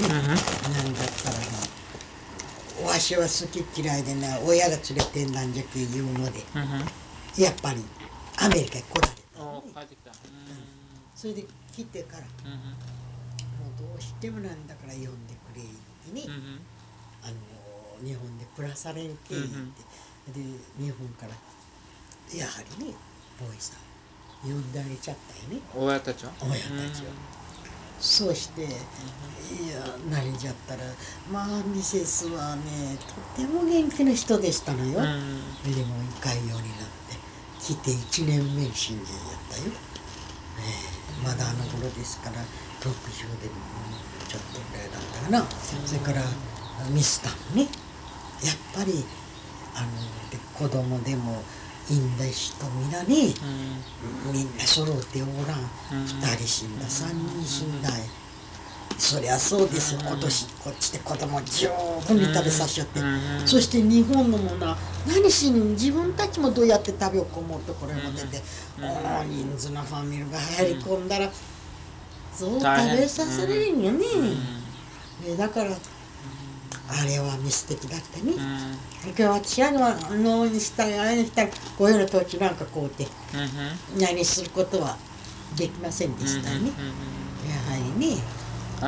なんだったらね、わしは好き嫌いでね、親が連れてんなんじゃけ言うので、やっぱりアメリカに来られた、ね。 帰ってきた。 それで来てから、もうどうしてもなんだから呼んでくれってね、日本で暮らされんけって、で日本からやはりね、ボーイさん呼んであげちゃったよね、 親たちは。 そうして、いや慣れちゃったら、まあミセスはね、とても元気な人でしたのよ。でも胃潰瘍になって来て1年目に死んじゃったよ。まだあの頃ですから60でもちょっとぐらいだったかな。それからミスターもね、やっぱりで子供でもいいんだ人皆ね、みんな揃っておらん。2人死んだ、3人死んだ。そりゃそうですよ。今年こっちで子供十分に食べさせちゃって、そして日本のものは何しに自分たちもどうやって食べようと思うとこれも出て、大人数のファミリーが入り込んだらそう食べさせれるんよね。だからあれはミステキだったね。今日私は脳にしたりあれにしたりこういうの土地なんかこうて何することはできませんでしたね。やはりね。 あ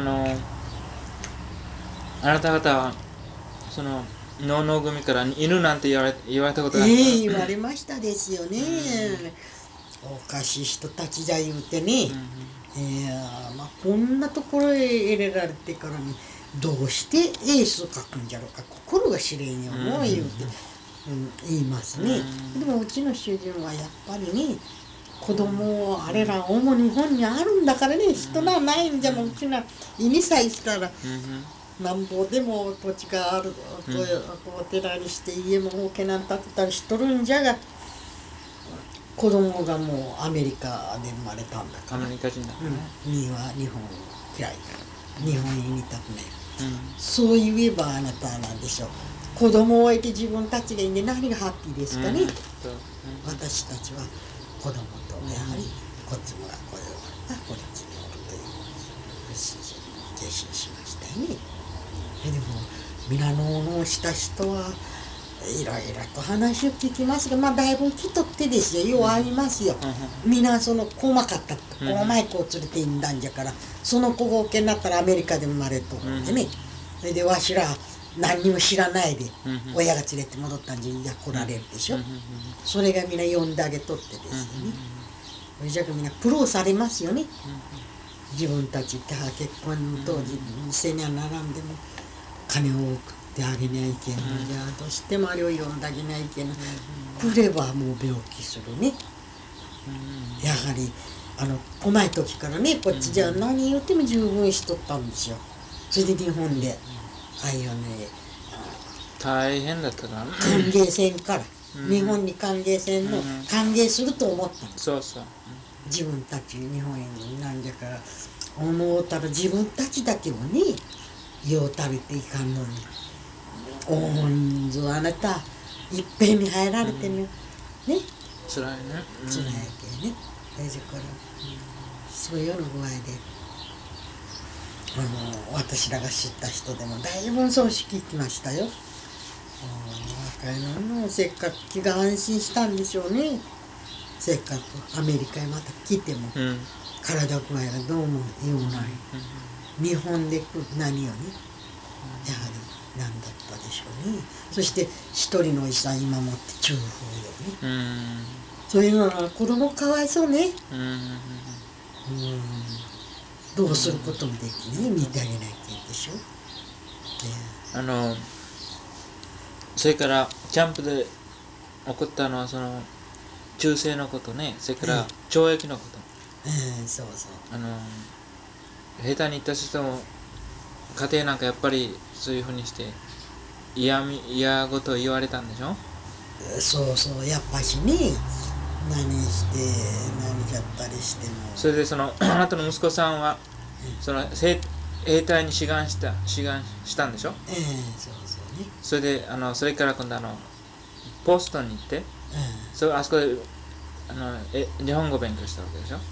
なた方はその農々組から犬なんて言われたことがある。 言われましたですよね。おかしい人たちじゃ言うてね。まあこんなところへ入れられてからにどうしてエースを書くんじゃろうか、心が知れんよもう言うて、言いますね。でもうちの主人はやっぱりね、子供あれら主に日本にあるんだからね、人がないんじゃもうちな意味さえしたらなんぼでも土地があるお寺にして家も儲けなん建てたりしとるんじゃが、子供がもうアメリカで生まれたんだから、 アメリカ人だからね。 には日本嫌いだ、日本に似たくない、そう言えばあなたは何でしょう、子供を置いて自分たちがいいんで何がハッピーですかね。私たちは子供とやはりこっちもがこれをこれ決めようという決心しましたよね。でも皆のした人はいろいろと話を聞きますが、まあだいぶ来とってですよ、ようありますよ。皆その細かった細い子を連れていんだんじゃから、その子が大きになったらアメリカで生まれと思ってね、それでわしら何にも知らないで親が連れて戻ったんじゃ来られるでしょ。それがみんな呼んであげとってですよね。それじゃみんな苦労されますよね。自分たちって結婚の当時店には並んでも金を送ってあげにゃいけんのじゃ、どうしてもあれを呼んであげにゃいけんの、来ればもう病気するね。やはり細い時からね、こっちじゃ何言っても十分しとったんですよ。それで日本でああいうね、 大変だったからね。 歓迎船から、日本に歓迎船の歓迎すると思ったの。 そうそう。 自分たち日本になんじゃから思うたら自分たちだけをねよう食べていかんのに、大人数あなたいっぺんに入られてね、 つらいね。 つらいけね。だからそういうの具合で私らが知った人でもだいぶ葬式行きましたよ。若いのもせっかく気が安心したんでしょうね。せっかくアメリカへまた来ても、体具合がどうも良くない、日本で何よね、やはり何だったでしょうね。そして一人のおじさん今もって中風よね。そういうのは子供かわいそうね。どうすることもできねえ、見てあげないといいでしょ。 それからキャンプで起こったのはその忠誠のことね、それから懲役のこと。 そうそう。 下手に言った人も家庭なんかやっぱりそういうふうにして嫌事を言われたんでしょ。 そうそう、やっぱしね、何して何じゃったりしても。 それであなたの息子さんはその兵隊に志願したんでしょ。 そうそうね。 それでそれから今度ポストンに行って、あそこで日本語勉強したわけでしょ。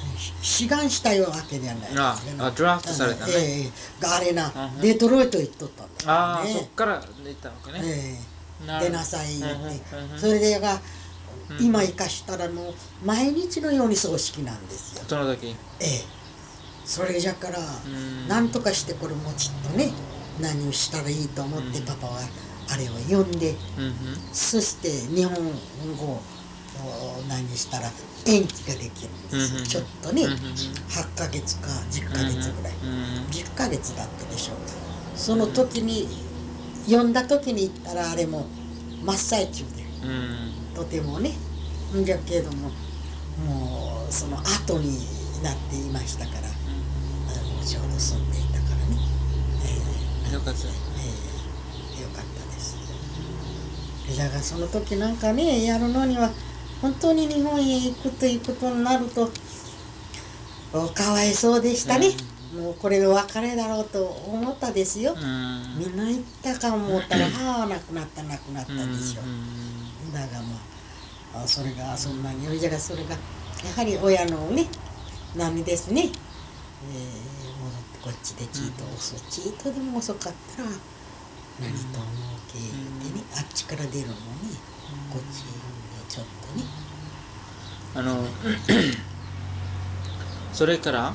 志願したいわけじゃないですけど、 ドラフトされたね。 あれな、デトロイト行っとったんだああ、 ね。 そっから出たのかね。 出なさいって、それで今生かしたらもう毎日のように葬式なんですよ。 その時。 それじゃから何とかしてこれもちっとね何をしたらいいと思ってパパはあれを読んで、そして日本語を何したら延期ができるんですよ。ちょっとね、8ヶ月か10ヶ月ぐらい、10ヶ月だったでしょう。その時に読んだ時に言ったらあれも真っ最中で、とてもね、じゃけどももうその後になっていましたから、ちょうど住んでいたからね、 よかった。 よかったです。だからその時なんかねやるのには本当に日本へ行くということになるとかわいそうでしたね。もうこれで別れだろうと思ったですよ。みんな行ったか思ったら亡くなったでしょ。だがまあそれがそんなにじゃがそれがやはり親のね波ですね。戻ってこっちでチートでも遅かったら何と思うけでね、あっちから出るのにこっちでちょっとねそれから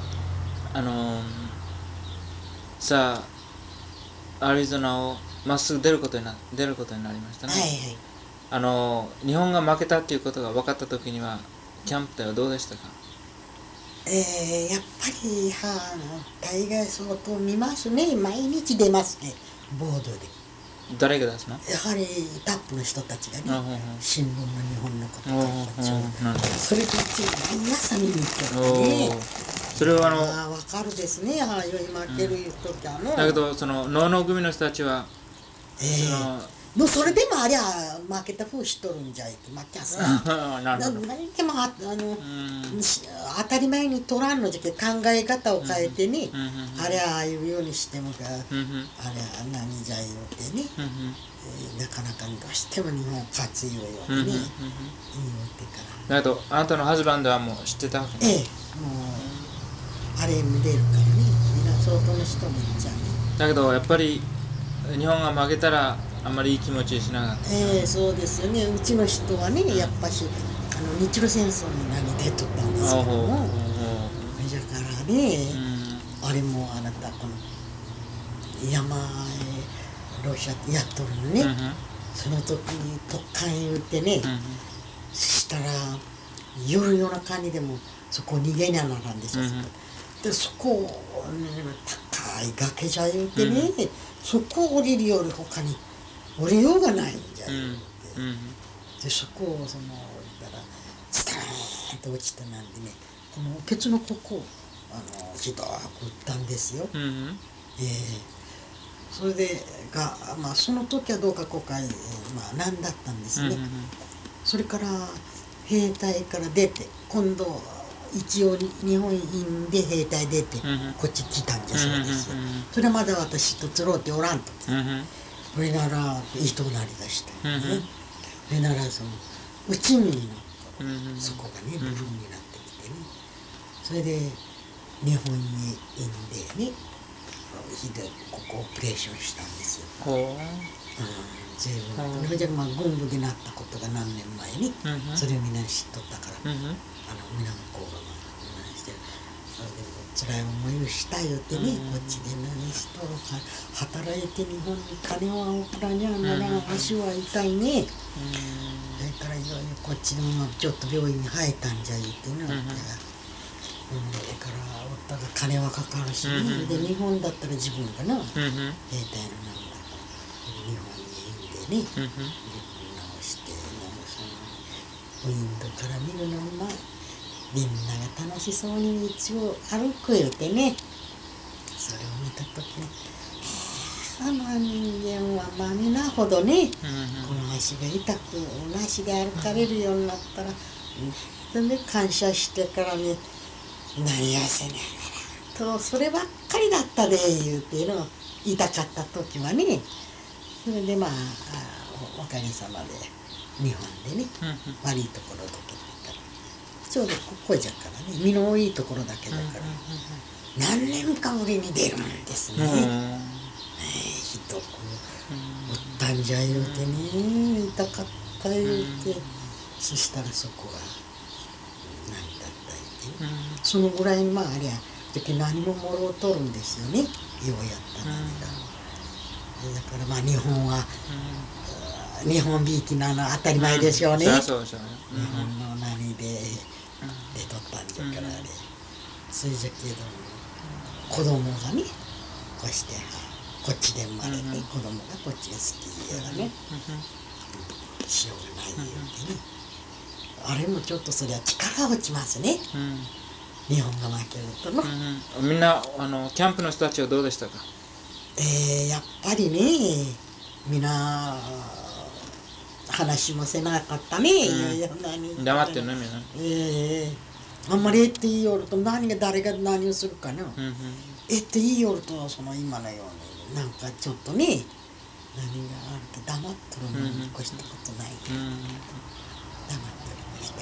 さあアリゾナをまっすぐ出ることになりましたね。日本が負けたっていうことが分かった時にはキャンプではどうでしたか？ やっぱり大概相当見ますね。毎日出ますね、ボードで。 誰が出すの？ やはりタップの人たちがね、新聞の日本のこととかそれと毎朝見に行ってるね。 それは分かるですね。負ける時だけどその農農組の人たちはそれでもありゃ負けた風しとるんじゃいって負けやすい。何でも当たり前に取らんのじゃけ考え方を変えてね、あれああいうようにしてもあれ何じゃいよってね、なかなかどうしても日本勝つようにね言いよってから。 だけどあなたのハズバンドはもう知ってたわけね。 もうあれ見れるからね、みんな相当の人もいっちゃうね。 だけどやっぱり日本が負けたらあんまりいい気持ちにしなかった。 そうですよね。うちの人はねやっぱし日露戦争に出とったんですけども、だからね、あれもあなたこの山へロシアやっとるのね、その時に特艦言うてね、そしたら夜中にでもそこ逃げにゃならんでしょ。でそこを、高い崖じゃ言うてね、そこを降りるより他に降りようがないんじゃ言うて、でそこを降りたらスターンと落ちたなんでね、このケツのここをひどく打ったんですよ。それでその時はどうか後悔なんだったんですね。それから兵隊から出て今度一応日本員で兵隊出てこっち来たんじゃそうですよ。それまで私とつろうておらんと、それならいいとなりだしたよね。それならうちになったそこがね部分になってきてね、それで日本にいんでねここオペレーションしたんですよ。随分それじゃ軍部になったことが何年前にそれをみんな知っとったから、皆の子がしてそれで辛い思いをしたよってね、こっちで何しとるか働いて日本に金は送らにゃならん、足は痛いね。それからいよいよこっちのちょっと病院に入ったんじゃ言ってね、だから夫が金はかかるしね、で日本だったら自分がな兵隊のなんだ日本にいんでね、直してウィンドから見るのもみんなが楽しそうに道を歩く言うてね、それを見た時に人間は皆ほどね、この足が痛く足で歩かれるようになったら本当に感謝してからね、何やせねえなとそればっかりだったで言うていうのを言いたかった時はね、それでおかげさまで日本でね、悪いところだけだったらちちょうどここじゃからね、身のいいところだけだから、何年かぶりに出るもんですね。ひどくおったんじゃ言うてね、痛かった言うて、そしたらそこは何だった言うてね、そのぐらいにまあありゃ何ももろうとるんですよね、ようやった涙だからまあ日本は、日本びいきなの当たり前でしょうね、日本の何で出とったんじゃからあれ、それじゃけど子供がねこうしてこっちで生まれて、子供がこっちが好きやらね、しようがない言うてね、あれもちょっとそりゃ力落ちますね、日本が負けるとの、 みんなキャンプの人たちはどうでしたか？ やっぱりね、みんな話もせなかったね、 黙ってるね、みんな。 あんまりって言いよると誰が何をするかな、って言いよるとその今のようになんかちょっとね、何があるか黙っとるのに越したことないけど、黙っておりました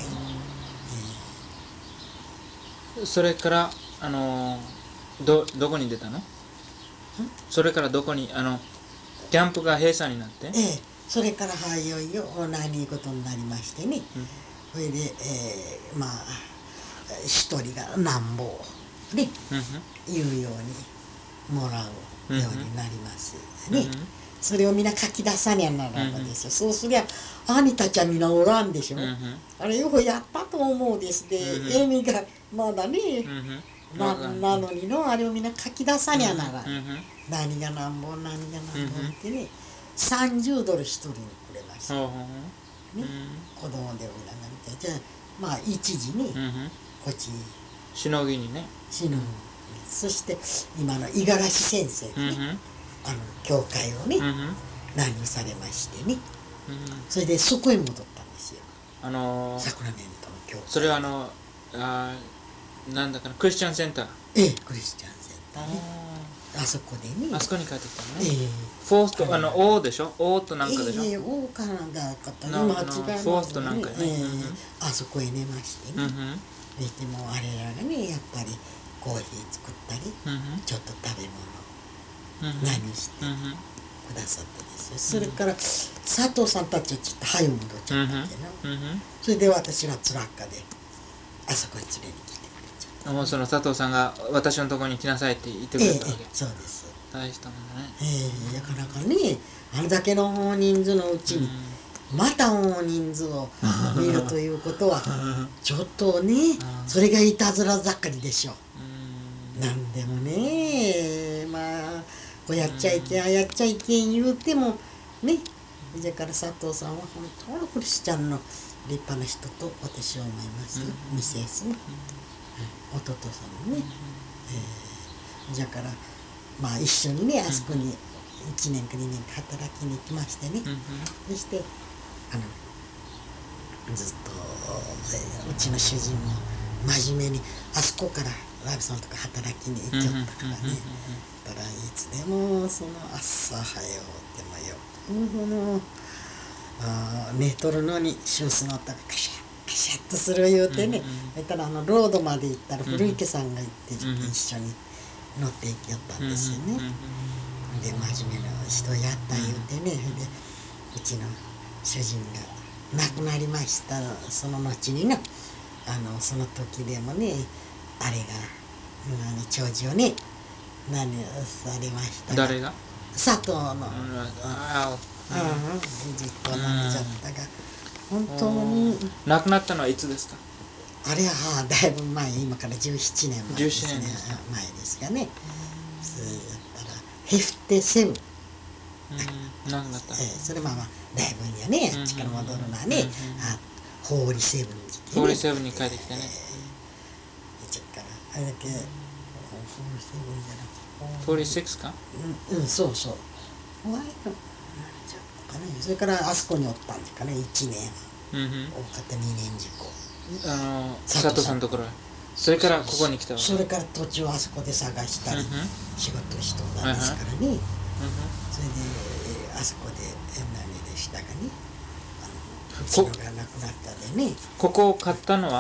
よ。 それからどこに出たの？それからどこにキャンプが閉鎖になって？ それからいよいよ何ことになりましてね、それでまあ一人がなんぼね、言うようにもらうようになりますね。それをみんな書き出さにゃならんのですよ。そうすりゃ兄たちはみんなおらんでしょ。あれよくやったと思うですで、エミがまだね、なのにのあれをみんな書き出さにゃならん。何がなんぼ何がなんぼってね、$30一人にくれました。ね、子供でもみんななりたい。じゃあまあ一時にこっちしのぎにね。 そして今の五十嵐先生がね、教会をね、何をされましてね、それでそこへ戻ったんですよ。サクラメントの教会。 それはなんだかな、クリスチャンセンター。 クリスチャンセンターね。あそこでね。 あそこに帰ってきたのね。フォースト王でしょ。王となんかでしょ。 王かなんだかったね。 フォーストなんかね。 あそこへ寝ましてね。でもあれらがね、やっぱりコーヒー作ったり、ちょっと食べ物何してくださったですよ。それから佐藤さんたちはちょっと早戻っちゃったけど、それで私がつらっかであそこに連れに来てくれちゃった。 もうその佐藤さんが私のところに来なさいって言ってくれたわけ。 そうです。 大したもんだね。なかなかね、あれだけの大人数のうちにまた大人数を見るということはちょっとね、それがいたずら盛りでしょう。なんでもね、まあこうやっちゃいけんあやっちゃいけん言うてもね、だから佐藤さんは本当のクリスチャンの立派な人と私は思いますよ。ミセスね、弟さんもね、だからまあ一緒にね、あそこに1年か2年か働きに行きましてね、そしてずっとうちの主人も真面目にあそこからラビさんとか働きに行っちゃったからね、だからいつでもその朝早うでもよ寝とるのにシュースの音がカシャッカシャッとする言うてね、そしたらロードまで行ったら古池さんが行って一緒に乗って行きよったんですよね。で真面目な人やった言うてね、でうちの主人が亡くなりました。その後にね、その時でもね、あれが長寿をね何されました誰が？ 佐藤のずっと飲んじゃったが、本当に亡くなったのはいつですか？ あれはだいぶ前、今から17年前ですね。前ですがね、それだったらヘフテセブン、 何だった？ それまあだいぶんやね、あっちから戻るのはね、ホーリーセブンに来てね、 ホーリーセブンに帰ってきてね、 ちょっからあれだけホーリーセブンじゃなくて 46か？ そうそう、ホワイトかね。それからあそこにおったんですかね、1年、大方2年事故、 佐藤さんのところへ。それからここに来たわけ。 それから途中あそこで探したり仕事しとったんですからね。それであそこで何でしたかね、うちのがなくなったでね。 ここを買ったのは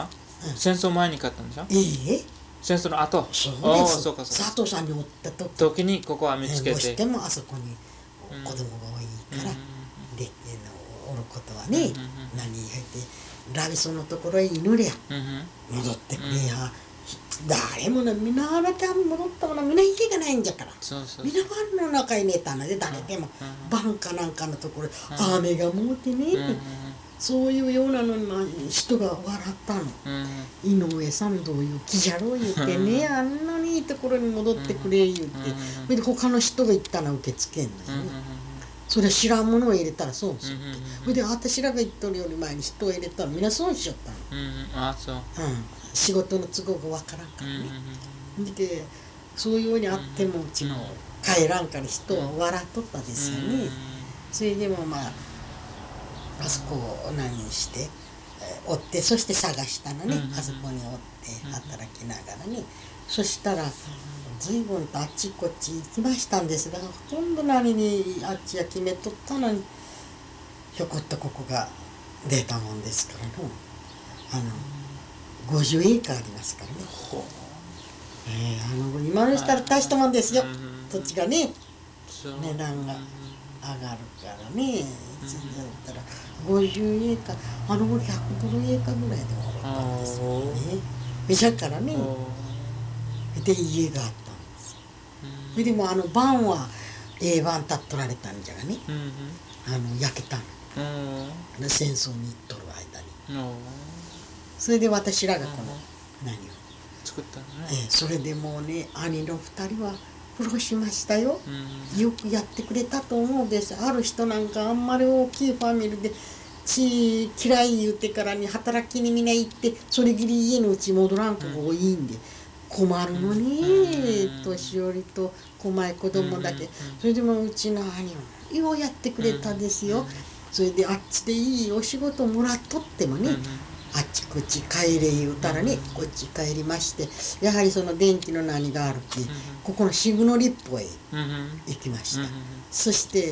戦争前に買ったんでしょ。戦争の後。 そうです。そうか佐藤さんにおった時にここは見つけて、 どうしてもあそこに子供が多いから、でおることはね、何言ってラビソのところへ犬りゃ戻ってくれや、誰もみんなあなた戻ったものみんな家がないんじゃから、みんなバンの中に寝たので、誰でもバンかなんかのところ雨がもうてね、そういうようなのに人が笑ったの。井上さんどういう気じゃろう言ってね、あんなにいいところに戻ってくれ言って、それで他の人が言ったら受け付けんのよね。それ知らんものを入れたら損するって。それで私らが言っとるより前に人を入れたらみんな損しちゃったの。仕事の都合がわからんからね。でそういうようにあってもうちの帰らんから人は笑っとったですよね。それでもまああそこを何して追って、そして探したのね、あそこに追って働きながらね。そしたら随分とあっちこっち行きましたんですが、ほとんど何にあっちは決めとったのに、ひょこっとここが出たもんですからの、50エーカーありますからね。今のしたら大したもんですよ、土地がね、値段が上がるからね。だったら50エーカー、あの頃150エーカーぐらいでもらったんですよね。だからね、で家があったんですよ。それでも晩は晩立っとられたんじゃがね、焼けたの、戦争に行っとる間に。それで私らがこの何を作ったのね。 それでもうね、兄の2人は苦労しましたよ。よくやってくれたと思うです。ある人なんかあんまり大きいファミリーで血嫌い言うてからに働きにみんな行って、それきり家のうち戻らん子が多いんで困るのね、年寄りと細い子供だけ。それでもうちの兄はようやってくれたですよ。それであっちでいいお仕事もらっとってもね、あっちこっち帰れ言うたらね、こっち帰りまして、やはりその電気の何があるって、ここの渋野立法へ行きました。そして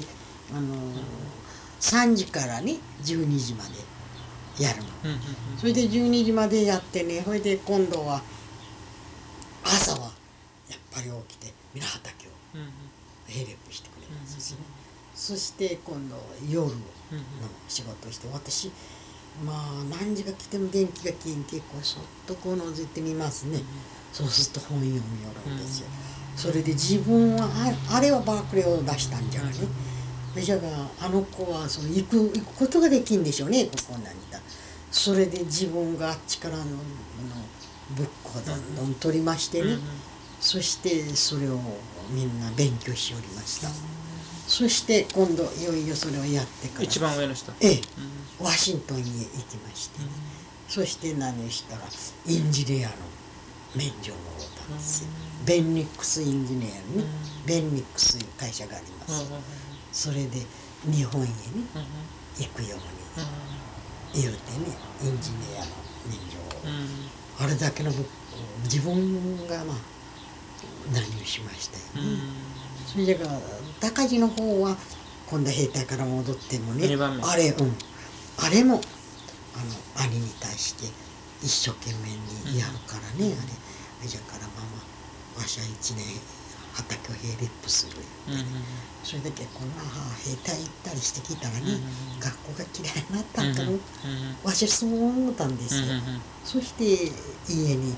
3時からね12時までやるの。それで12時までやってね、それで今度は朝はやっぱり起きて皆畑を並列してくれますしね。そして今度夜の仕事をして、私まあ何時が来ても電気が消えん、結構そっとこう覗いてみますね。そうすると本読みよるんですよ。それで自分はあれはバークレーを出したんじゃがね。じゃあの子はその行くことができんでしょうね、ここ何だ。それで自分があっちからのブックをどんどん取りましてね、そしてそれをみんな勉強しおりました。そして今度いよいよそれをやってから一番上の人、 ワシントンに行きましてね、そして何をしたらインジニアの免除をもらったんですよ。ベンニックスインジニアにね、ベンニックスいう会社があります。それで日本へね行くように言うてね、インジニアの免除を、あれだけの自分がまあ何をしましたよね。それじゃが高地の方は今度兵隊から戻ってもね、あれも兄に対して一生懸命にやるからね、あれじゃからまあわしは1年畑を並列するよってね、それだけこんな兵隊行ったりしてきたらね、学校が嫌いになったんかの、わしはそう思ったんですよ。そして家に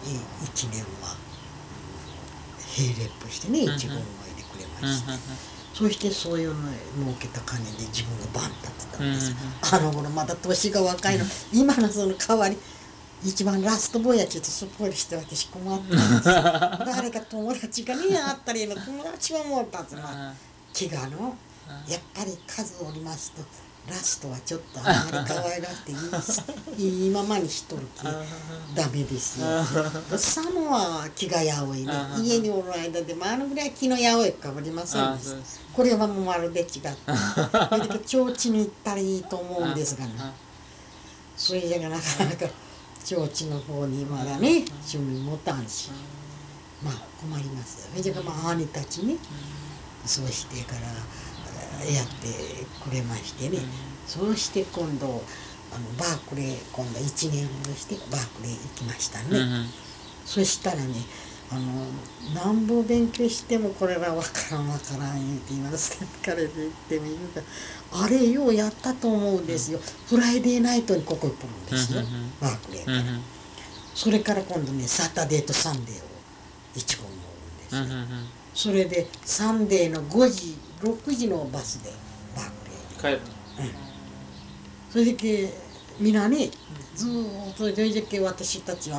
1年は並列してね、一言を入れてくれまして、そしてそういうの儲けた金で自分がバン立ってたんですよ。あの頃まだ年が若いの、今のその代わり一番ラストボーイやちょっとすっぽりして私困ったんですよ。誰か友達がねあったりの友達はもう立つな気がの、やっぱり数おりますとラストはちょっとあんまり可愛がっていいままにしとる気ダメですよ。サモは気がやおいね、家におる間でもぐらい気のやおいかぶりませんです。これはもうまるで違ってそれだけ提灯に行ったらいいと思うんですがね、それじゃがなかなか提灯の方にまだね趣味持たんし、まあ困りますよ。それじゃがまあ兄たちね、そうしてからやってくれましてね、そうして今度バークレー今度1年ほどしてバークレー行きましたね。そしたらねなんぼ勉強してもこれは分からん言うて今の先から言っても言うからあれようやったと思うんですよ。フライデーナイトにここ行くんですよ、バークレーから。それから今度ねサタデーとサンデーを1号乗るんですよ。それでサンデーの5時6時のバスでバークレーに帰る。それでけみんなねずーっとそれでけ私たちは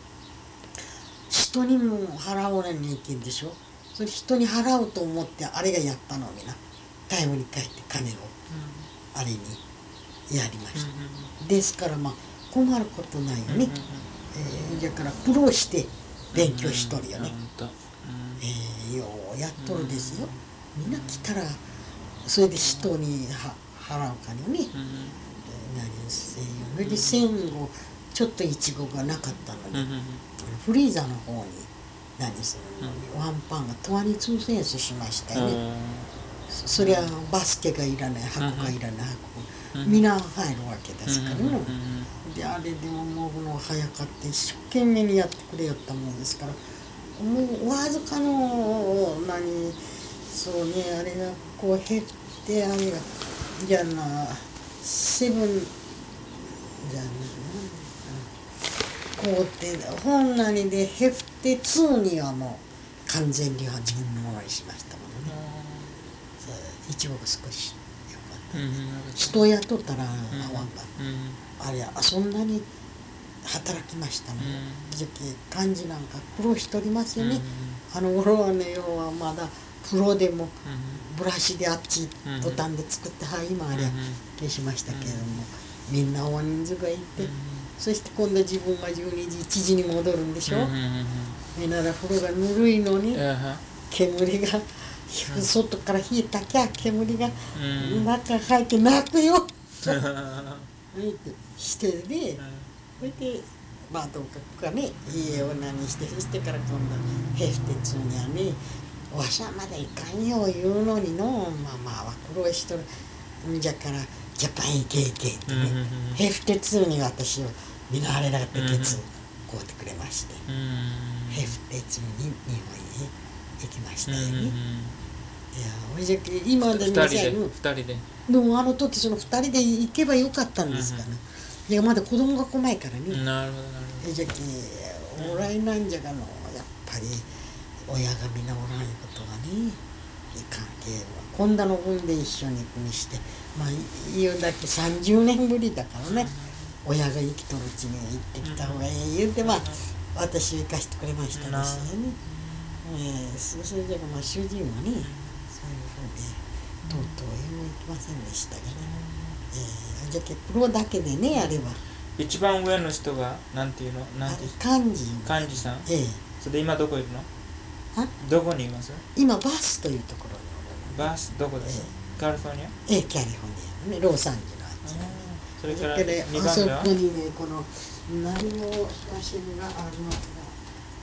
人にも払わなきゃいけんでしょ。それ人に払うと思ってあれがやったのになタイムに帰って金をあれにやりました。ですからまあ困ることないよね。だから苦労して勉強しとるよね。ようやっとるですよ。みんな来たらそれで人に払う金をね。何せよ。それで戦後ちょっとイチゴがなかったので、フリーザの方に何するのにワンパンが22センスしましたよね。そりゃバスケがいらない箱がいらない箱みんな入るわけですからね。であれでももうの早かって一生懸命にやってくれよったもんですからもうわずかのそうねあれがこう減ってあれがじゃあなセブンじゃあなこうって本何で減って2にはもう完全には自分のものにしましたものね。一応が少しよかった。人雇ったら合わんがあれそんなに働きましたね。じゃけ漢字なんか苦労しておりますよね。あの頃はね要はまだプロでもブラシであっちボタンで作って今あれは消しましたけれどもみんな大人数がいてそして今度自分が12時1時に戻るんでしょ。みんなら風呂がぬるいのに煙が外から火たきゃ煙が中入って泣くよしてでそれでまあどうかね家を何してそしてから今度ヘフテツにはねわしゃまだいかんよ言うのにのまあは苦労しとるんじゃからジャパン行けってねヘフテツに私を見慣れなかった鉄を買うてくれましてヘフテツに日本へ行きましたよね。いやおいじゃけ今で2 人ででもあの時その2人で行けばよかったんですから、いやまだ子供が来ないからね。 なるほどじゃけおらいなんじゃがのやっぱり親がみんなおらんことがね関係は今度の分で一緒に行くにしてまあ言うだけ30年ぶりだからね、親が生きとるうちに行ってきた方がいい言うてまあ私を生かしてくれましたですよね。それじゃがまあ主人はねそういうふうでとうとう行きませんでしたけどね。じゃけプロだけでねあれば一番上の人がなんていうの幹事さん。それで今どこいるの？どこにいます？ 今バスというところにおる。バスどこです？カリフォルニア？ キャリフォルニアねロサンゼルのあっちだね。 それから2 あそ番目はこにねこの何も写真がありますが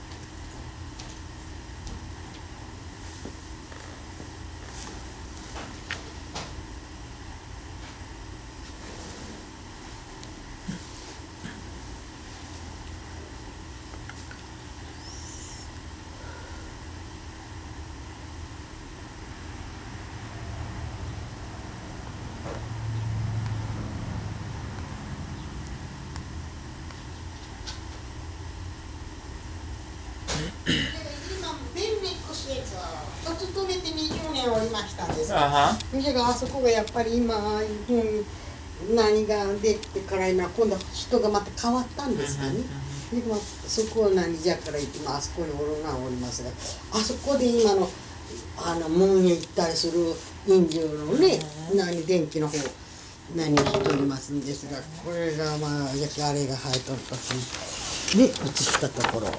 勤めて20年おりましたんですが、それがあそこがやっぱり今ああいうふうに何ができてから今度は人がまた変わったんですかね。でまあ、そこは何じゃから行って、あそこにおるがおりますがあそこで今の門へ行ったりする飲料のね電気の方何をしておりますんですがこれがまああれが生えとる時にね移したところ。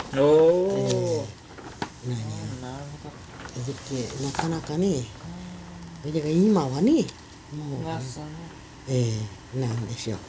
なかなかね今はねもうなんでしょ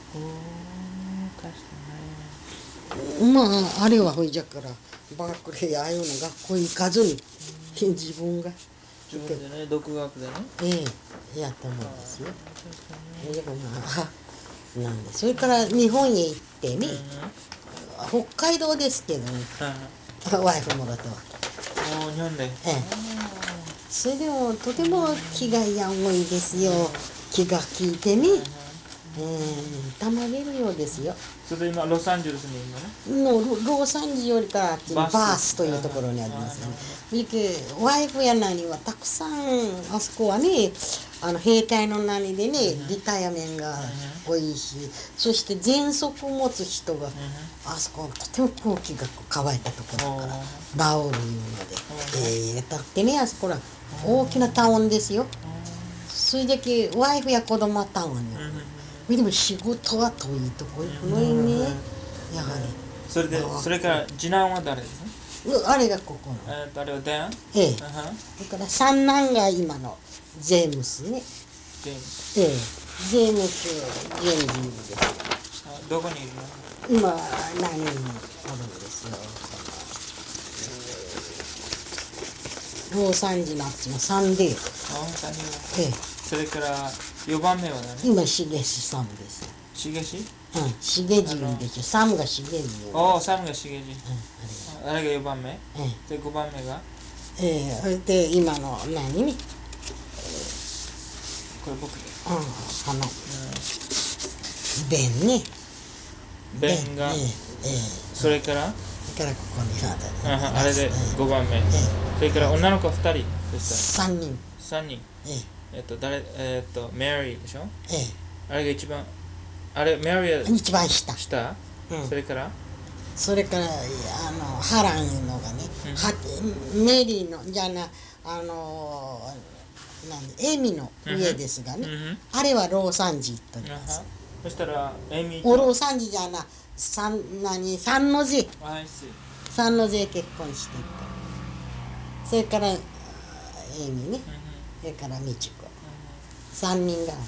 うまああれはほいじゃからバークレーああいうの学校行かずに自分でね独学でねやったもんですよ。だからまあなんでそれから日本へ行ってね、北海道ですけどね、ワイフもろとは。 日本で。 それでもとても気がや重いですよ。気が利いてね、たまれるようですよ。 それで今ロサンゼルスにいるのね。 ロサンゼルスよりかあっちにバースというところにありますよね。ワイフや何はたくさんあそこはね、兵隊の何でね、リタイアメンが多いし、そして喘息を持つ人が、あそことても空気が乾いたところだから治るいうので、だってね、あそこら大きなタウンですよ。それだけワイフや子供はタウンにおる。でも仕事は遠いとこ行くのにね、やはり。 それから次男は誰ですか？ あれがここの。 あれはデン？ だから三男が今のジェームスね。 ジェームス。 ジェームス・ジェンジングです。 どこにいるの？今何人おるんですよ。ローサンジのあっちのサンデー。それから4番目は何？ 今しげしサムです。 しげし？ しげじんでしょ。サムがしげじん。 サムがしげじん。あれが4番目？で5番目が？ で今の何ね？ これ僕で。 ベンね。 ベンが。それから？ ここにあれで5番目。それから女の子2人でした。 3人。 3人。メアリーでしょ？あれが一番、あれ、メアリーは一番下。 それからハランいうのがね、メリーの、じゃあな、エミの上ですがね、あれはローサンジと言います。 そしたら、エミローサンジじゃな、三の字。三の字へ結婚していった。それから、エミね、それからミチコ。3人が。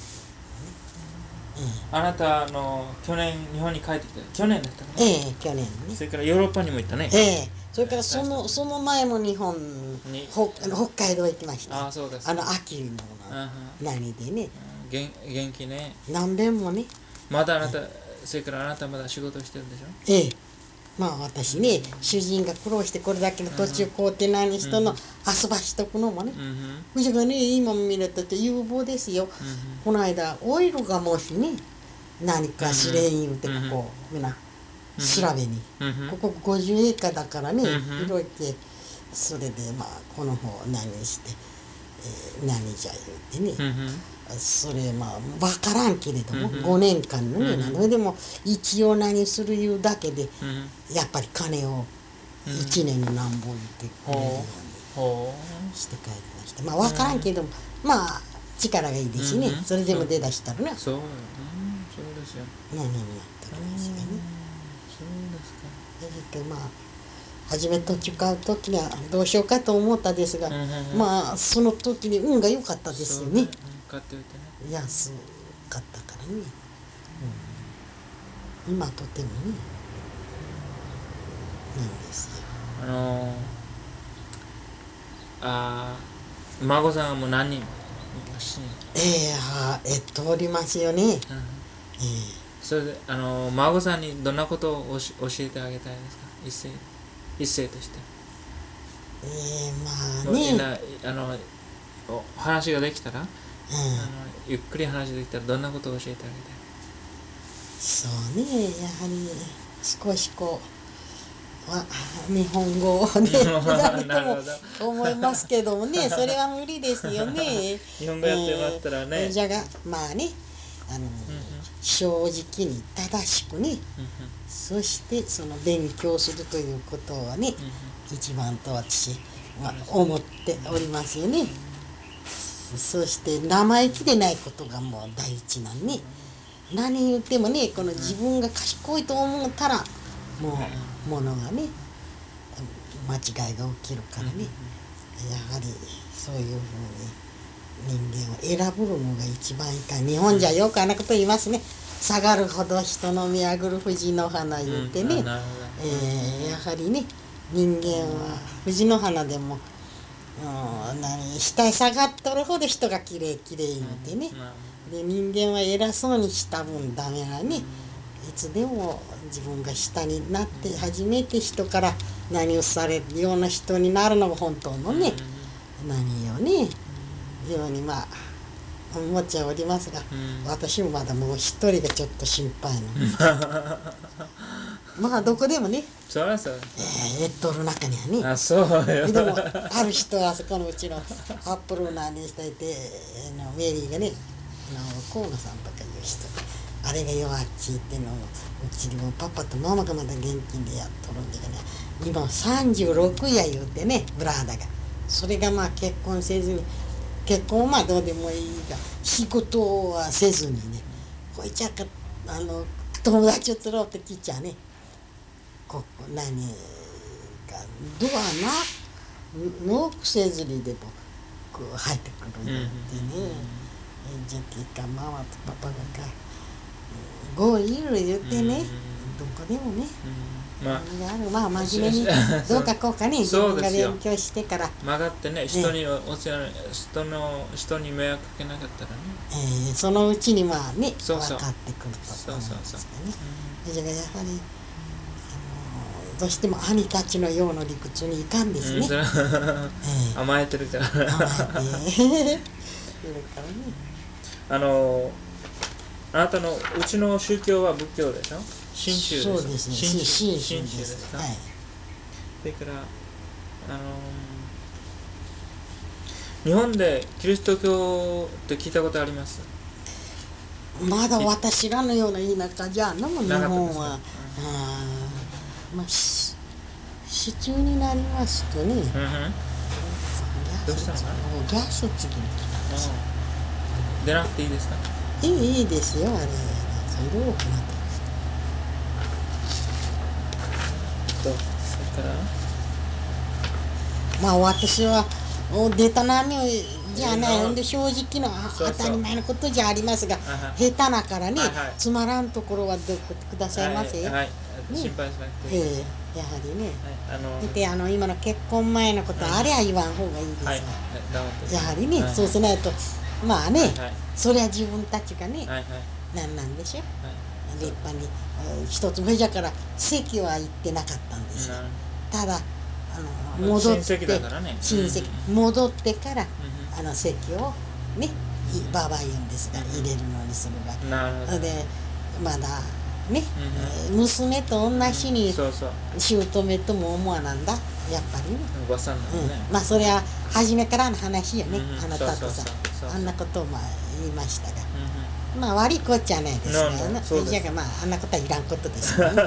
あなた去年日本に帰ってきた。去年だったね。 去年ね。 それからヨーロッパにも行ったね。 それからその前も日本に北海道行きました。 そうです。 秋の何でね。 元気ね。 何遍もね。 まだそれからあなたまだ仕事してるんでしょ？ まあ私ね、主人が苦労してこれだけの土地を買うて何人の遊ばしとくのもね。それがね、今見ると有望ですよ。この間オイルがもしね、何か知れん言うてこうみんな調べに、ここ50エーカーだからね、広いて、それでまあこの方何して何じゃ言うてね。それまあ分からんけれども、5年間のね、それでも一応何するいうだけで、やっぱり金を1年に何本言ってくれるようにして帰りました。まあ分からんけれども、まあ力がいいですしね、それでも出だしたらね。 そうですよ。 何になったらですかね。 そうですか。 まあ初めと違う時にはどうしようかと思ったですが、まあその時に運が良かったですよね。安かったからね、今とてもねなんですよ。 孫さんはもう何人？ おりますよね。 それで孫さんにどんなことを教えてあげたいですか？一世として。 まあね、 話ができたら、ゆっくり話できたらどんなことを教えてあげたい？ そうね、やはり少し日本語をねやるとも思いますけどもね、それは無理ですよね。 日本語やってましたらね。 じゃがまあね、正直に正しくね、そしてその勉強するということはね、一番と私は思っておりますよね。そして生意気でないことがもう第一なんね。何言ってもね、この自分が賢いと思ったらもうものがね、間違いが起きるからね、やはりそういうふうに人間を選ぶのが一番いいか。日本じゃよくあんなこと言いますね。下がるほど人の見上ぐる藤の花言ってね、やはりね、人間は藤の花でも下へ下がっとるほど人がきれいきれい言うてね、 で人間は偉そうにした分ダメなね、いつでも自分が下になって初めて人から何をされるような人になるのが本当のね、何よね、ようにまあ思っちゃおりますが、私もまだもう一人がちょっと心配なまあどこでもね、 そりゃそう。 トル中にはね。 あ、そうよ。 でもある人はあそこのうちのアップルナーにしていて、メリーがね、河野さんとかいう人、あれが弱っちいってのをうちにもパパとママがまだ現金でやっとるんだけどね、今36や言うてね、ブラーダが。それがまあ結婚せずに、結婚はまあどうでもいいが、仕事はせずにね、こいちゃか友達を釣ろうって聞いちゃね、ここ何かドアなノークせずにでもこう入ってくるんだってね、じゃあ結果ママとパパがゴーイル言ってね、どこでもね、まあ真面目にどうかこうかね、自分が勉強してから曲がってね、人に迷惑かけなかったらね、 そのうちにまあねそう分かってくると思うんですかね。だからやはりどうしても兄たちのような理屈にいかんですね。 甘えてるから。甘えてるからね。 あなたのうちの宗教は仏教でしょ？神宗です。 そうですね。 神宗ですか？ はい。 それから日本でキリスト教って聞いたことあります？ まだ私らのような田舎じゃなもん、日本は。まあ市中になりますとね。 どうしたのかな？ ギャス次に来たんです。 出なくていいですか？ いいですよ、あれ。それ多くなってます。 それからまあ私は出た波じゃないので正直な当たり前のことじゃありますが、下手なからね、つまらんところはどこくださいませ。 心配しなくていい。 やはりね、で今の結婚前のことあれは言わん方がいいですが、やはりね、そうしないとまあね、それは自分たちがね、なんでしょう、立派に一つ目じゃから籍は行ってなかったんですよ。ただ戻って親戚戻ってから籍をね、ババ言うんですが入れるのにするが、でまだね、娘と同じに姑とも思わなんだ、やっぱりね。 おばさんなのね。 まあそれは初めからの話よね、あなたとさ、あんなことをまあ言いましたが、まあ悪いこっちゃないですからね。じゃあまああんなことはいらんことですよね。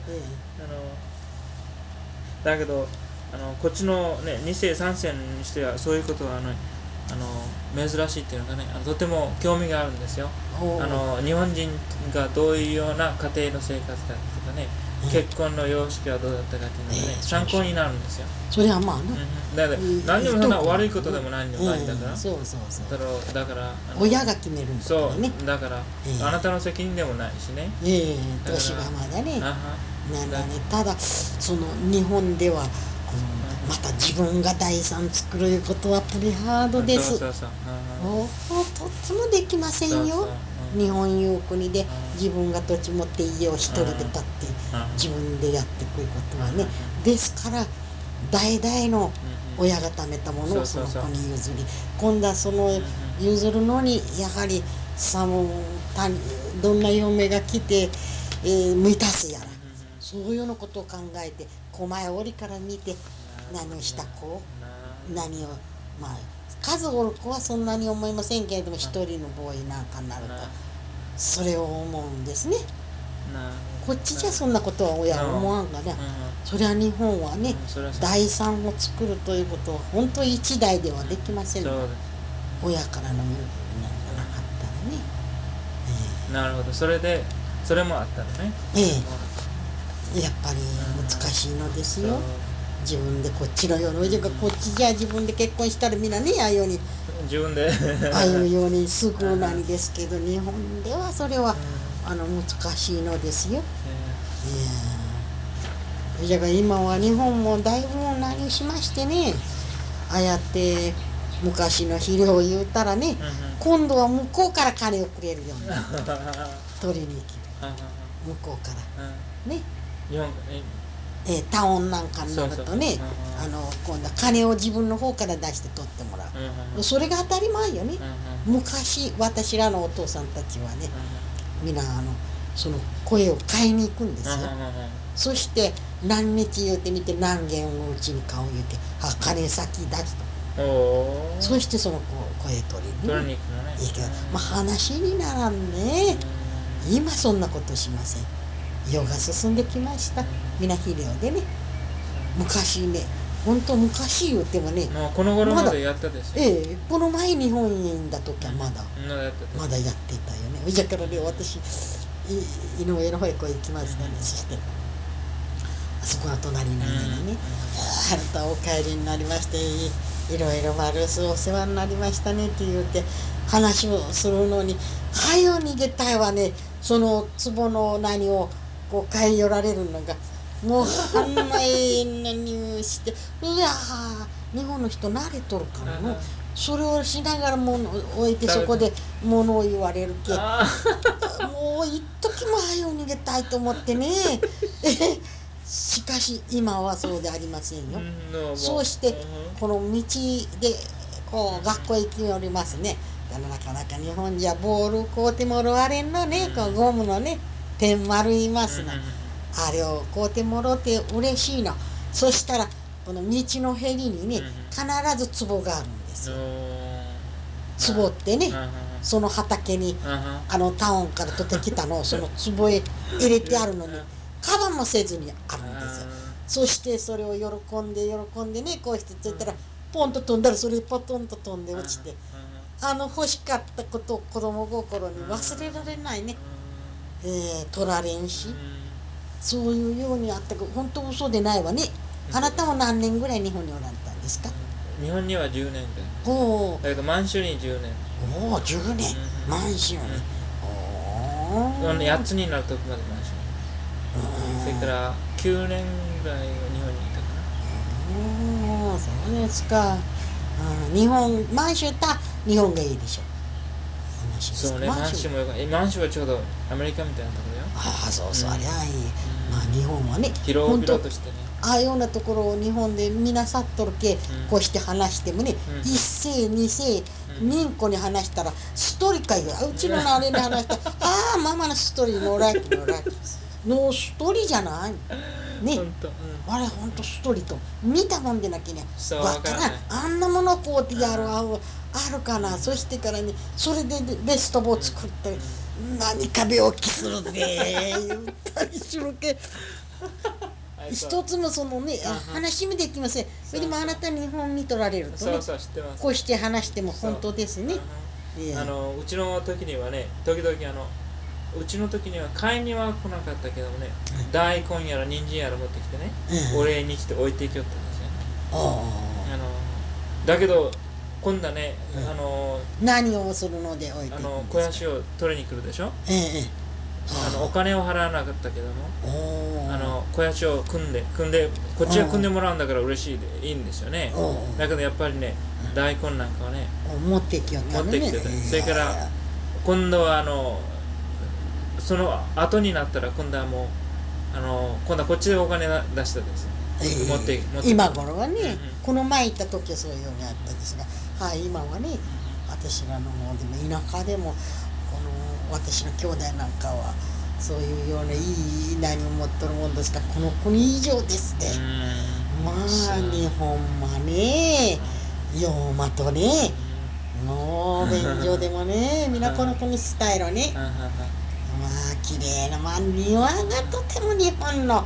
だけどこっちのね2世3世にしてはそういうことは珍しいっていうのがね、とても興味があるんですよ。日本人がどういうような家庭の生活だったとかね、結婚の様式はどうだったかっていうのがね、参考になるんですよ。 それはまあね、 だから何にもそんな悪いことでも何にもないんだから、だから親が決めるんだからね。 そうだからあなたの責任でもないしね。 年はまだね。ただその日本ではまた自分が第三作るいうことはプリハードです。とってもできませんよ。日本いう国で自分が土地持って家を一人で建って自分でやっていくことはね。ですから代々の親が貯めたものをその子に譲り、今度はその譲るのにやはりどんな嫁が来て満たすやら、そういうようなことを考えて狛江折から見て何をした子、何をまあ数おる子はそんなに思いませんけれども、一人のボーイなんかになるとそれを思うんですね。こっちじゃそんなことは親は思わんがね、そりゃ日本はね、第三を作るということは本当に一代ではできませんので、親からの言うことがなかったらね。 なるほど、それもあったのね。 やっぱり難しいのですよ。自分でこっちのように、こっちじゃ自分で結婚したらみんなね、ああいうように自分でああいうようにすぐなんですけど、日本ではそれは難しいのですよ。じゃが今は日本もだいぶ何しましてね、ああやって昔の肥料を言うたらね、今度は向こうから金をくれるようになった取りに行き向こうからね、 日本タオンなんかになるとね、今度は金を自分の方から出して取ってもらう、それが当たり前よね。昔私らのお父さんたちはね、みんなその声を買いに行くんですよ。そして何日言うてみて何軒をうちに買う言うて金先出すと、そしてその声取りに行くけど、話にならんね。今そんなことしません。世が進んできました。みな肥料でね。昔ね、本当昔言うてもね、 この頃までやったですよ。 この前日本にいんだ時はまだやってたよね。じゃからね、私井上の方へ行きましたね。そしてあそこが隣になりながらね、あなたお帰りになりまして、いろいろ丸すお世話になりましたねって言うて話をするのに、はよ逃げたいわね。その壺の何をこう買い寄られるのがもうあんなにして、うわー、日本の人慣れとるからの、それをしながら物を置いてそこで物を言われるけ、もう一時もはよ逃げたいと思ってね。しかし今はそうでありませんよ。そうしてこの道でこう学校行きおりますね。なかなか日本じゃボール買うてもらわれんのね、こうゴムのね天丸いますな、あれを買うてもろて嬉しいの。そしたらこの道のへりにね必ず壺があるんですよ。壺ってね、その畑にタウンから取ってきたのをその壺へ入れてあるのにカバーもせずにあるんですよ。そしてそれを喜んでね、こうしてついたらポンと飛んだらそれポトンと飛んで落ちて、欲しかったことを子供心に忘れられないね。取られんし、そういうようにあったけど本当嘘でないわね。あなたも何年ぐらい日本におられたんですか？ 日本には10年ぐらい。だけど満州に10年。 おお、10年。満州に。 8つになるとこまで満州に。それから9年ぐらい日本にいたかな。そうですか。満州と日本がいいでしょ。 そうね、満州もよかった。満州はちょうどアメリカみたいなところよ。 そう、ありゃいい。日本はね、 広々としてね。 ああいうようなところを日本でみなさっとるけ、こうして話してもね、一世二世人子に話したらストーリーかいうちのあれに話したらママのストーリーのストーリーじゃないね。あれほんとストーリーと見たもんでなきゃね、わからん。あんなものこうってやるあるかな。そしてからね、それでベストボを作って何か病気するぜ言ったりするけ。一つもそのね、話もできません。それでもあなた日本に取られるとね、こうして話しても本当ですね。 うちの時にはね、時々うちの時には買いには来なかったけどもね、大根やら人参やら持ってきてね、お礼にして置いていきよったんですよね。だけど今度はね、 何をするので置いていくんですか？ 肥やしを取りに来るでしょ。お金を払わなかったけども、肥やしを組んでこっちは組んでもらうんだから嬉しいでいいんですよね。だけどやっぱりね、大根なんかはね持ってきてた。それから今度はその後になったら今度はもう今度はこっちでお金出したです。 今頃はね、この前行った時はそういうようにあったんですが、今はね、私らの方でも田舎でも私の兄弟なんかはそういうようないい何を持っとるもんですから、この国以上ですね。日本はね、洋間とね、もう便所でもね、皆この国スタイルね。綺麗な庭がとても日本の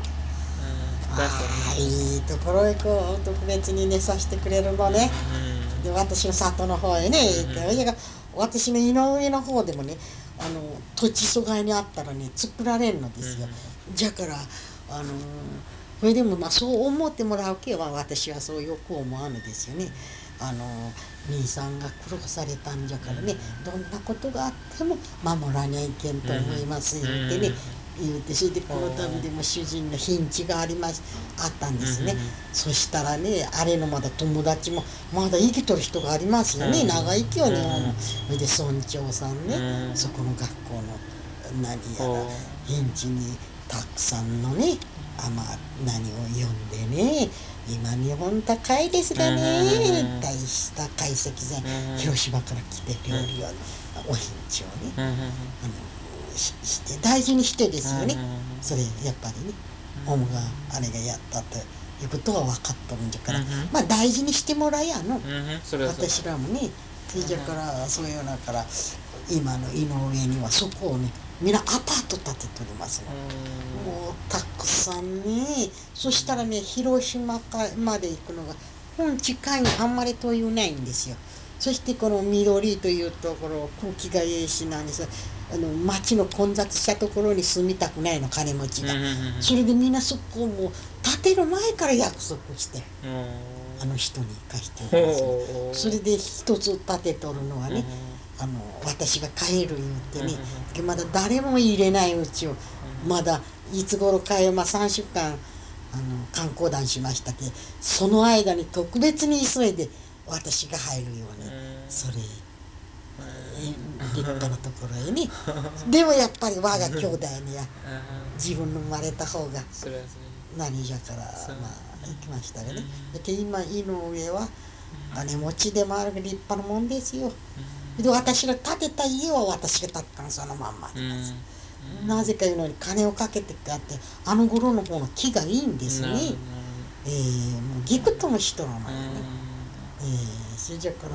いいところへこう特別に寝させてくれるのね。で私の里の方へね行って、私の井上の方でもね、土地疎外にあったらね作られるのですよ。じゃからそれでもそう思ってもらうけは私はそうよく思わぬですよね。 兄さんが殺されたんじゃからね、どんなことがあっても守らにゃいけんと思いますよってね、言うて、それでこの度でも主人のヒンチがあったんですね。そしたらね、あれのまだ友達もまだ生きとる人がありますよね、長生きよね、それで村長さんね、そこの学校の何やらヒンチにたくさんのね、何を読んでね、今日本高いですがね、大した懐石膳、広島から来て料理をおヒンチをね、して大事にしてですよね。それやっぱりね、オムがあれがやったということは分かっとるんじゃから、まあ大事にしてもらえやの、私らもね。それじゃからそういうのから今の井上にはそこをね、みんなアパート建てとりますの。もうたくさんね。そしたらね、広島まで行くのが近いにあんまり遠いないんですよ。そしてこの緑というところ空気がいいしなんです。町の混雑したところに住みたくないの、金持ちが。それでみんなそこをもう建てる前から約束して人に貸しています、ね、それで一つ建てとるのはね、私が帰る言ってね、まだ誰も入れないうちを、まだいつ頃帰る、3週間観光団しましたけど、その間に特別に急いで私が入るように、それ立派なところへね。でもやっぱり我が兄弟には自分の生まれた方が何じゃから、行きましたがね。で今井上は金持ちでもある立派なもんですよ。で私が建てた家は私が建てたのそのまんまでます。なぜかいうのに金をかけてってあって、頃の方の木がいいんですね。もうぎくともしとるのよね。それじゃから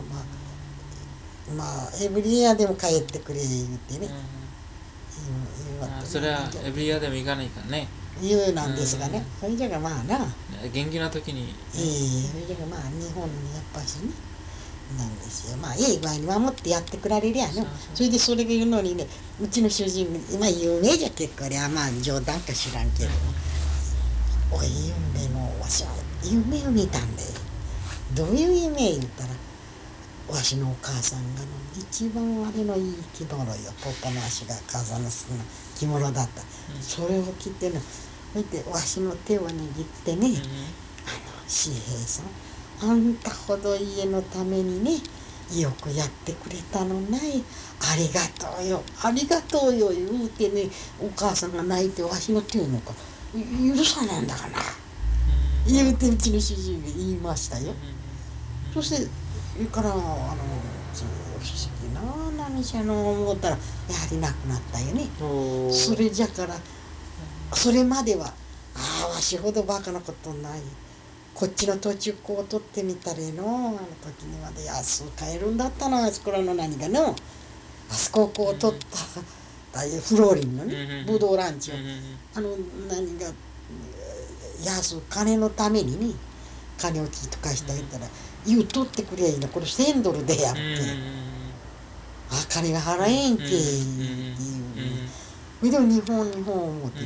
エブリエアでも帰ってくれ言ってね、 それはエブリエアでも行かないからね、 言うなんですがね、それじゃがな元気な時にそれじゃが日本にやっぱしねなんですよ。いい具合に守ってやってくられりゃね。それでそれが言うのにね、うちの主人今有名じゃ結構冗談か知らんけど、おい夢のわしは夢を見たんで、どういう夢言ったら、わしのお母さんが一番あれのいい着物よ、ポッポの足が母さんの好きな着物だった、それを着てね、それでわしの手を握ってね、紙幣さん、あんたほど家のためにねよくやってくれたのない、ありがとうよありがとうよ言うてね、お母さんが泣いてわしの手を許さなんだかな、言うてうちの主人が言いましたよ。そしてそれから不思議な何しゃの思ったらやはり亡くなったよね。それじゃからそれまではわしほどバカなことない、こっちの土地を取ってみたりの時にまで安く買えるんだったな、あそこらの何がのあそこを取ったフローリンのねブドウランチを何が安く金のためにね、金をちょっと貸してあげたら言う取ってくれやいいの、これ1000ドルでやって、金が払えんけっていう、でも日本思ってね、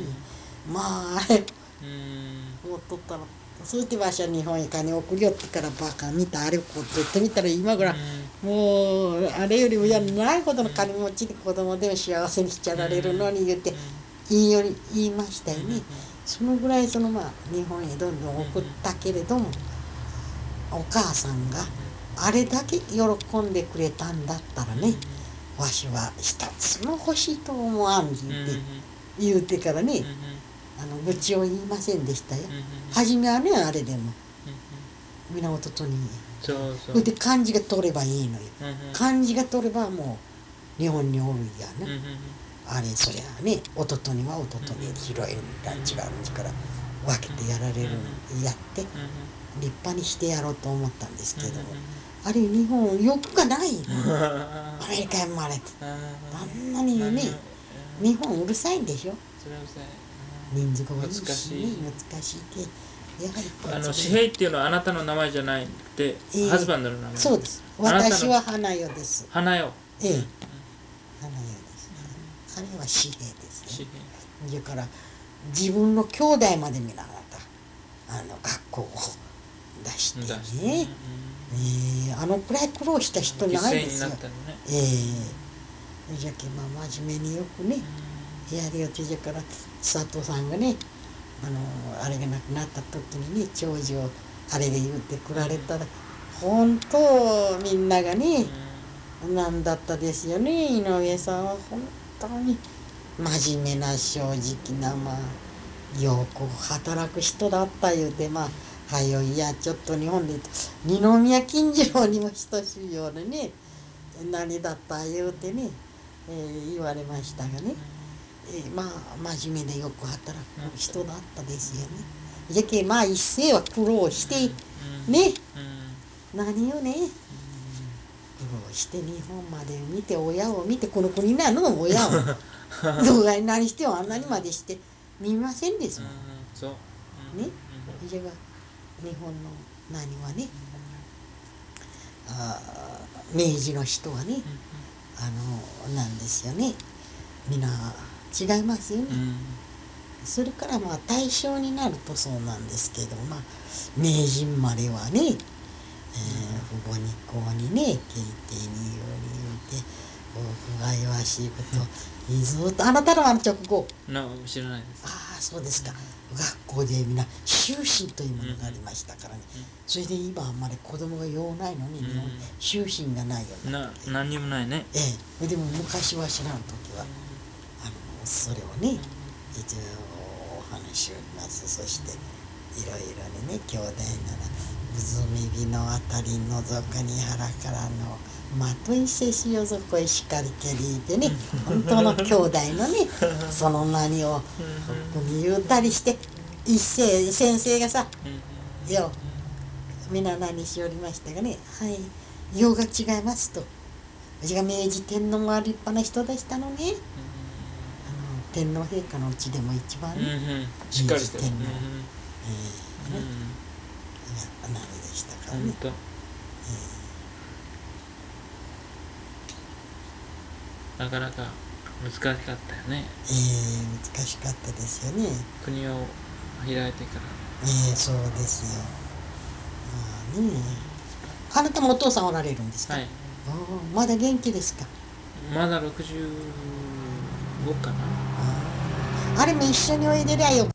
思っとったら、そうやってわしは日本へ金送りよってからバカ見たあれをこうずっと見たら今ぐらいもうあれよりもないほどの金持ちで子供でも幸せにしちゃられるのに言って言いましたよね。そのぐらい日本へどんどん送ったけれども、お母さんがあれだけ喜んでくれたんだったらね、わしは一つも欲しいと思わん言うてからね、愚痴を言いませんでしたよ。初めはねあれでも源にそれで漢字が取ればいいのよ。漢字が取ればもう日本におるやね。あれそりゃね、弟には弟に広いランチがあるんですから分けてやられるやって立派にしてやろうと思ったんですけど、あれ日本欲がないのアメリカへ生まれてあんなにね、日本うるさいんでしょ、人数が多いし難しいってやはり紙幣っていうのはあなたの名前じゃないって、ハズバンドの名前。 そうです、私は花代です。 花代、 花代です。あれは紙幣ですね。だから自分の兄弟まで見ながら学校を出してね、 あのくらい苦労した人ないですよ。 犠牲になったのね。 じゃけ真面目によくね、やるよってじゃから佐藤さんがね、あれが亡くなった時にね、長寿をあれで言ってくられたら、本当みんながね、なんだったですよね。井上さんは本当に真面目な正直な、よく働く人だった言うて、いやちょっと日本で言うと二宮金次郎にも等しいようなね、何だった言うてね、言われましたがね、真面目でよく働く人だったですよね。じゃけ一世は苦労してね、何をね、苦労して日本まで見て親を見て、この国なの親を動画に何してもあんなにまでして見ませんですもん。 そうね、じゃが日本の何はね、明治の人はね、なんですよね、みんな違いますよね。それから大正になるとそうなんですけど、明治生まれはね、父母にこうにね、敬帝により言うて、不甲斐わしいことずっと、あなたの直後知らないです。 ああそうですか。学校でみんな修身というものがありましたからね、それで今あんまり子供が用ないのに日本修身がないような何にもないね。 でも昔は知らん時はそれをね一応お話をします。そしていろいろにね、兄弟ならうずみびのあたりのぞかに腹からのまといせしよぞこへしかりけりでね、本当の兄弟のねその何を僕に言うたりして、一世先生がさ、よみんな何しおりましたがね、用が違いますと。私が明治天皇が立派な人でしたのね。天皇陛下のうちでも一番ね、 しっかりしてる。 明治天皇何でしたからね。 なかなか難しかったよね。 難しかったですよね。 国を開いてから。 そうですよ。あなたもお父さんおられるんですか？まだ元気ですか？ まだ65かな。 あれも一緒においでりゃよか